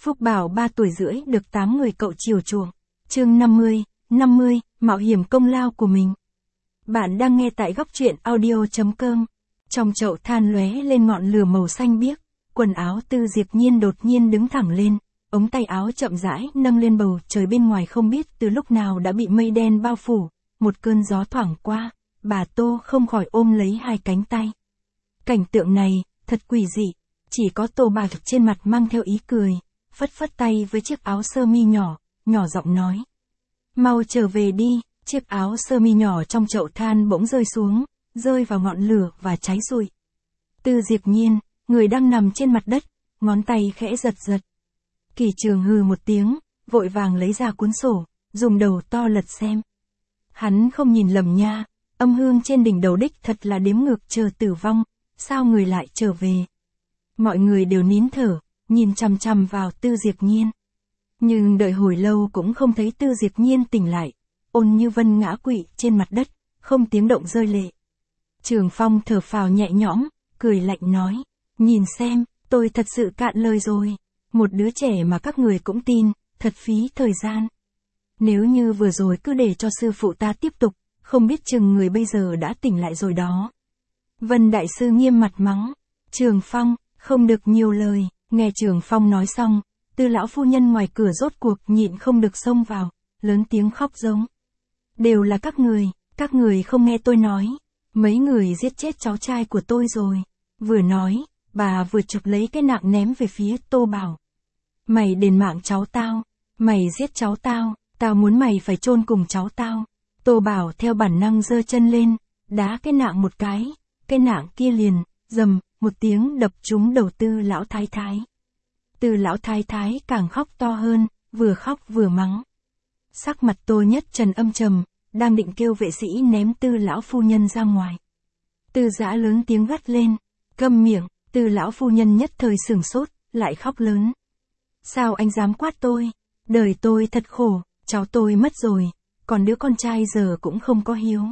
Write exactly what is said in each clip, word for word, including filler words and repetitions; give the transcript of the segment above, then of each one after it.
Phúc Bảo ba tuổi rưỡi được tám người cậu chiều chuộng. Chương năm mươi, năm mươi, mạo hiểm công lao của mình. Bạn đang nghe tại góc truyện audio chấm com. Trong chậu than lóe lên ngọn lửa màu xanh biếc, quần áo Tư Diệp Nhiên đột nhiên đứng thẳng lên, ống tay áo chậm rãi nâng lên bầu trời bên ngoài không biết từ lúc nào đã bị mây đen bao phủ, một cơn gió thoảng qua, bà Tô không khỏi ôm lấy hai cánh tay. Cảnh tượng này, thật quỷ dị, chỉ có Tô Bạc trên mặt mang theo ý cười, phất phất tay với chiếc áo sơ mi nhỏ, nhỏ giọng nói. Mau trở về đi, chiếc áo sơ mi nhỏ trong chậu than bỗng rơi xuống, rơi vào ngọn lửa và cháy rụi. Tư Diệp Nhiên, người đang nằm trên mặt đất, ngón tay khẽ giật giật. Kỳ Trường hừ một tiếng, vội vàng lấy ra cuốn sổ, dùng đầu to lật xem. Hắn không nhìn lầm nha, âm hương trên đỉnh đầu đích thật là đếm ngược chờ tử vong, sao người lại trở về. Mọi người đều nín thở, nhìn chằm chằm vào Tư Diệp Nhiên. Nhưng đợi hồi lâu cũng không thấy Tư Diệp Nhiên tỉnh lại, Ôn Như Vân ngã quỵ trên mặt đất, không tiếng động rơi lệ. Trường Phong thở phào nhẹ nhõm, cười lạnh nói, nhìn xem, tôi thật sự cạn lời rồi. Một đứa trẻ mà các người cũng tin, thật phí thời gian. Nếu như vừa rồi cứ để cho sư phụ ta tiếp tục, không biết chừng người bây giờ đã tỉnh lại rồi đó. Vân Đại Sư nghiêm mặt mắng, Trường Phong, không được nhiều lời. Nghe Trường Phong nói xong, Tư lão phu nhân ngoài cửa rốt cuộc nhịn không được xông vào, lớn tiếng khóc giống. Đều là các người, các người không nghe tôi nói, mấy người giết chết cháu trai của tôi rồi. Vừa nói, bà vừa chụp lấy cái nạng ném về phía Tô Bảo. Mày đền mạng cháu tao, mày giết cháu tao, tao muốn mày phải chôn cùng cháu tao. Tô Bảo theo bản năng giơ chân lên, đá cái nạng một cái, cái nạng kia liền, rầm, một tiếng đập trúng đầu Tư lão thái thái. Tư lão thái thái càng khóc to hơn, vừa khóc vừa mắng. Sắc mặt Tô Nhất Trần âm trầm, đang định kêu vệ sĩ ném Tư lão phu nhân ra ngoài. Tư Dã lớn tiếng gắt lên, câm miệng. Tư lão phu nhân nhất thời sửng sốt, lại khóc lớn. Sao anh dám quát tôi? Đời tôi thật khổ, cháu tôi mất rồi, còn đứa con trai giờ cũng không có hiếu.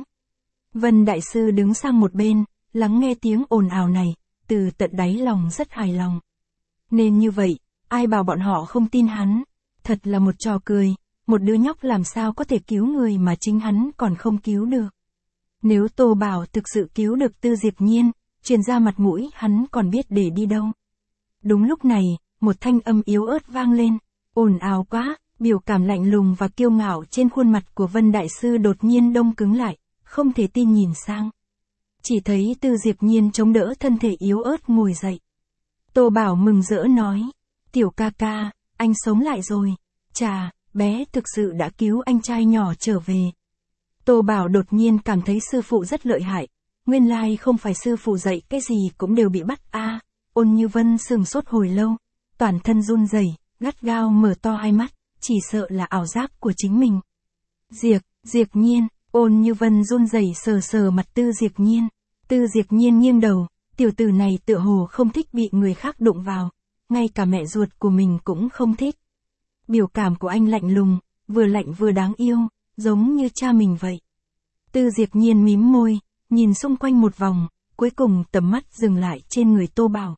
Vân Đại Sư đứng sang một bên, lắng nghe tiếng ồn ào này, từ tận đáy lòng rất hài lòng. Nên như vậy, ai bảo bọn họ không tin hắn? Thật là một trò cười, một đứa nhóc làm sao có thể cứu người mà chính hắn còn không cứu được. Nếu Tô Bảo thực sự cứu được Tư Diệp Nhiên, truyền ra mặt mũi hắn còn biết để đi đâu. Đúng lúc này, một thanh âm yếu ớt vang lên, ồn ào quá, biểu cảm lạnh lùng và kiêu ngạo trên khuôn mặt của Vân Đại Sư đột nhiên đông cứng lại, không thể tin nhìn sang. Chỉ thấy Tư Diệp Nhiên chống đỡ thân thể yếu ớt ngồi dậy. Tô Bảo mừng rỡ nói, tiểu ca ca, anh sống lại rồi, chà, bé thực sự đã cứu anh trai nhỏ trở về. Tô Bảo đột nhiên cảm thấy sư phụ rất lợi hại. Nguyên lai không phải sư phụ dạy cái gì cũng đều bị bắt a. À, Ôn Như Vân sừng sốt hồi lâu, toàn thân run rẩy, gắt gao mở to hai mắt, chỉ sợ là ảo giác của chính mình. Diệp, Diệp Nhiên, Ôn Như Vân run rẩy sờ sờ mặt Tư Diệp Nhiên. Tư Diệp Nhiên nghiêng đầu, tiểu tử này tựa hồ không thích bị người khác đụng vào, ngay cả mẹ ruột của mình cũng không thích. Biểu cảm của anh lạnh lùng, vừa lạnh vừa đáng yêu, giống như cha mình vậy. Tư Diệp Nhiên mím môi, nhìn xung quanh một vòng, cuối cùng tầm mắt dừng lại trên người Tô Bảo.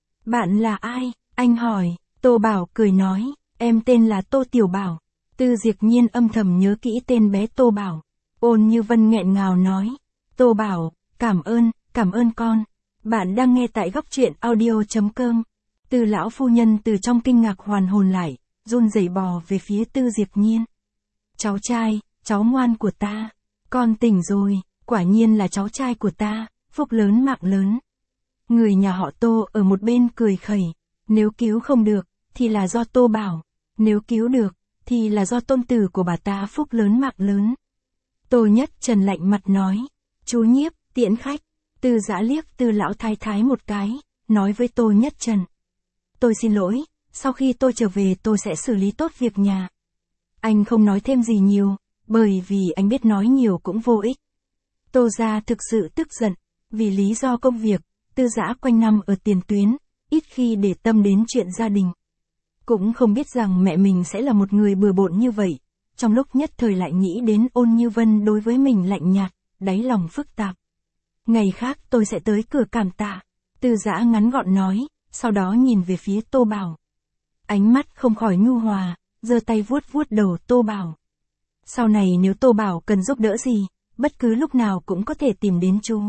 Bạn là ai? Anh hỏi. Tô Bảo cười nói, em tên là Tô Tiểu Bảo. Tư Diệp Nhiên âm thầm nhớ kỹ tên bé Tô Bảo. Ôn Như Vân nghẹn ngào nói, Tô Bảo, cảm ơn, cảm ơn con. Bạn đang nghe tại góc truyện audio chấm com. Tư lão phu nhân từ trong kinh ngạc hoàn hồn lại, run rẩy bò về phía Tư Diệp Nhiên. Cháu trai, cháu ngoan của ta, con tỉnh rồi. Quả nhiên là cháu trai của ta, phúc lớn mạng lớn. Người nhà họ Tô ở một bên cười khẩy, nếu cứu không được, thì là do Tô Bảo, nếu cứu được, thì là do tôn tử của bà ta phúc lớn mạng lớn. Tô Nhất Trần lạnh mặt nói, chú Nhiếp, tiễn khách. Tư Dã liếc Tư lão thái thái một cái, nói với Tô Nhất Trần. Tôi xin lỗi, sau khi tôi trở về tôi sẽ xử lý tốt việc nhà. Anh không nói thêm gì nhiều, bởi vì anh biết nói nhiều cũng vô ích. Tô gia thực sự tức giận, vì lý do công việc, Tư Dã quanh năm ở tiền tuyến, ít khi để tâm đến chuyện gia đình. Cũng không biết rằng mẹ mình sẽ là một người bừa bộn như vậy, trong lúc nhất thời lại nghĩ đến Ôn Như Vân đối với mình lạnh nhạt, đáy lòng phức tạp. Ngày khác tôi sẽ tới cửa cảm tạ. Tư Dã ngắn gọn nói, sau đó nhìn về phía Tô Bảo. ánh mắt không khỏi nhu hòa, giơ tay vuốt vuốt đầu Tô Bảo. Sau này nếu Tô Bảo cần giúp đỡ gì, bất cứ lúc nào cũng có thể tìm đến chú.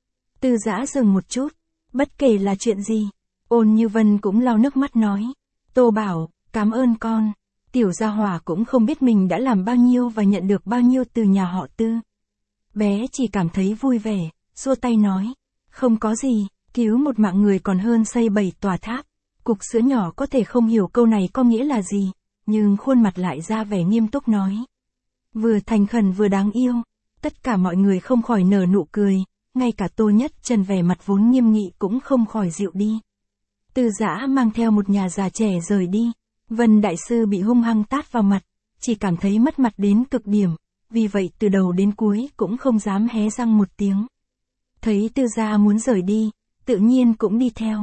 Tư Dã dừng một chút, bất kể là chuyện gì, Ôn Như Vân cũng lau nước mắt nói. Tô Bảo, cảm ơn con. Tiểu gia hỏa cũng không biết mình đã làm bao nhiêu và nhận được bao nhiêu từ nhà họ Tư. Bé chỉ cảm thấy vui vẻ, xua tay nói. Không có gì, cứu một mạng người còn hơn xây bảy tòa tháp. Cục sữa nhỏ có thể không hiểu câu này có nghĩa là gì, nhưng khuôn mặt lại ra vẻ nghiêm túc nói. Vừa thành khẩn vừa đáng yêu, tất cả mọi người không khỏi nở nụ cười, ngay cả Tô Nhất Trần vẻ mặt vốn nghiêm nghị cũng không khỏi dịu đi. Tư Dã mang theo một nhà già trẻ rời đi, Vân Đại Sư bị hung hăng tát vào mặt, chỉ cảm thấy mất mặt đến cực điểm, vì vậy từ đầu đến cuối cũng không dám hé răng một tiếng. Thấy Tư gia muốn rời đi, tự nhiên cũng đi theo.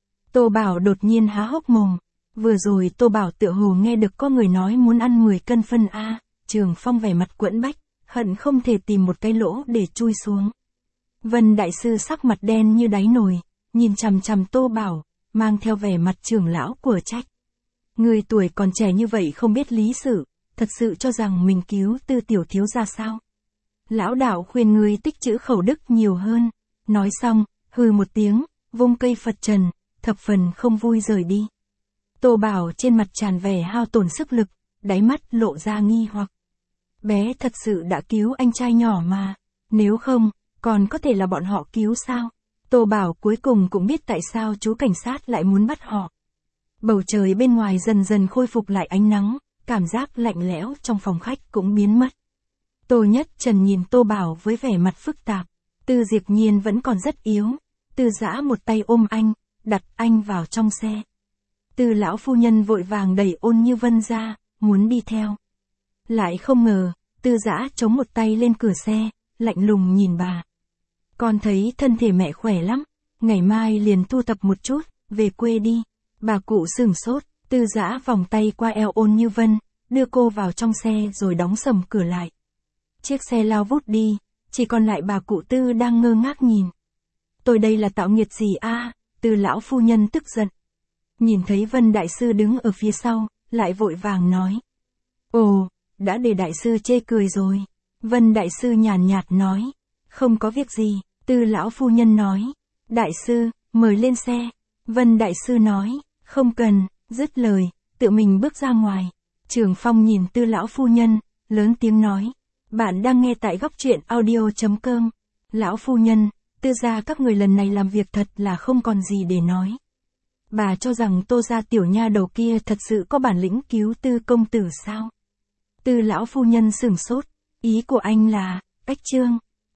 Tô Bảo đột nhiên há hốc mồm, vừa rồi Tô Bảo tựa hồ nghe được có người nói muốn ăn mười cân phân A, Trường Phong vẻ mặt quẫn bách, hận không thể tìm một cái lỗ để chui xuống. Vân Đại Sư sắc mặt đen như đáy nồi, nhìn chằm chằm Tô Bảo, mang theo vẻ mặt trưởng lão của trách. Người tuổi còn trẻ như vậy không biết lý sự, thật sự cho rằng mình cứu Tư tiểu thiếu gia sao? Lão đạo khuyên người tích trữ khẩu đức nhiều hơn. Nói xong, hừ một tiếng, vung cây Phật trần, thập phần không vui rời đi. Tô Bảo trên mặt tràn vẻ hao tổn sức lực, đáy mắt lộ ra nghi hoặc. Bé thật sự đã cứu anh trai nhỏ mà, nếu không, còn có thể là bọn họ cứu sao? Tô Bảo cuối cùng cũng biết tại sao chú cảnh sát lại muốn bắt họ. Bầu trời bên ngoài dần dần khôi phục lại ánh nắng, cảm giác lạnh lẽo trong phòng khách cũng biến mất. Tô Nhất Trần nhìn Tô Bảo với vẻ mặt phức tạp, Tư Diệp Nhiên vẫn còn rất yếu, Tư Dã một tay ôm anh, đặt anh vào trong xe. Tư lão phu nhân vội vàng đẩy Ôn Như Vân ra, muốn đi theo. Lại không ngờ, Tư Dã chống một tay lên cửa xe, lạnh lùng nhìn bà. Con thấy thân thể mẹ khỏe lắm, ngày mai liền thu thập một chút, về quê đi. Bà cụ sửng sốt, Tư Dã vòng tay qua eo Ôn Như Vân, đưa cô vào trong xe rồi đóng sầm cửa lại. Chiếc xe lao vút đi, chỉ còn lại bà cụ Tư đang ngơ ngác nhìn. Tôi đây là tạo nghiệt gì a? À? Tư lão phu nhân tức giận. Nhìn thấy Vân Đại Sư đứng ở phía sau, lại vội vàng nói. Ồ, đã để Đại Sư chê cười rồi. Vân Đại Sư nhàn nhạt nói. Không có việc gì, Tư lão phu nhân nói. Đại Sư, mời lên xe. Vân Đại Sư nói. Không cần, dứt lời, tự mình bước ra ngoài. Trường Phong nhìn Tư lão phu nhân, lớn tiếng nói. Bạn đang nghe tại góc truyện audio chấm com. Lão phu nhân, Tư gia các người lần này làm việc thật là không còn gì để nói. Bà cho rằng Tô gia tiểu nha đầu kia thật sự có bản lĩnh cứu Tư công tử sao? Tư lão phu nhân sửng sốt, ý của anh là, Bách Trương.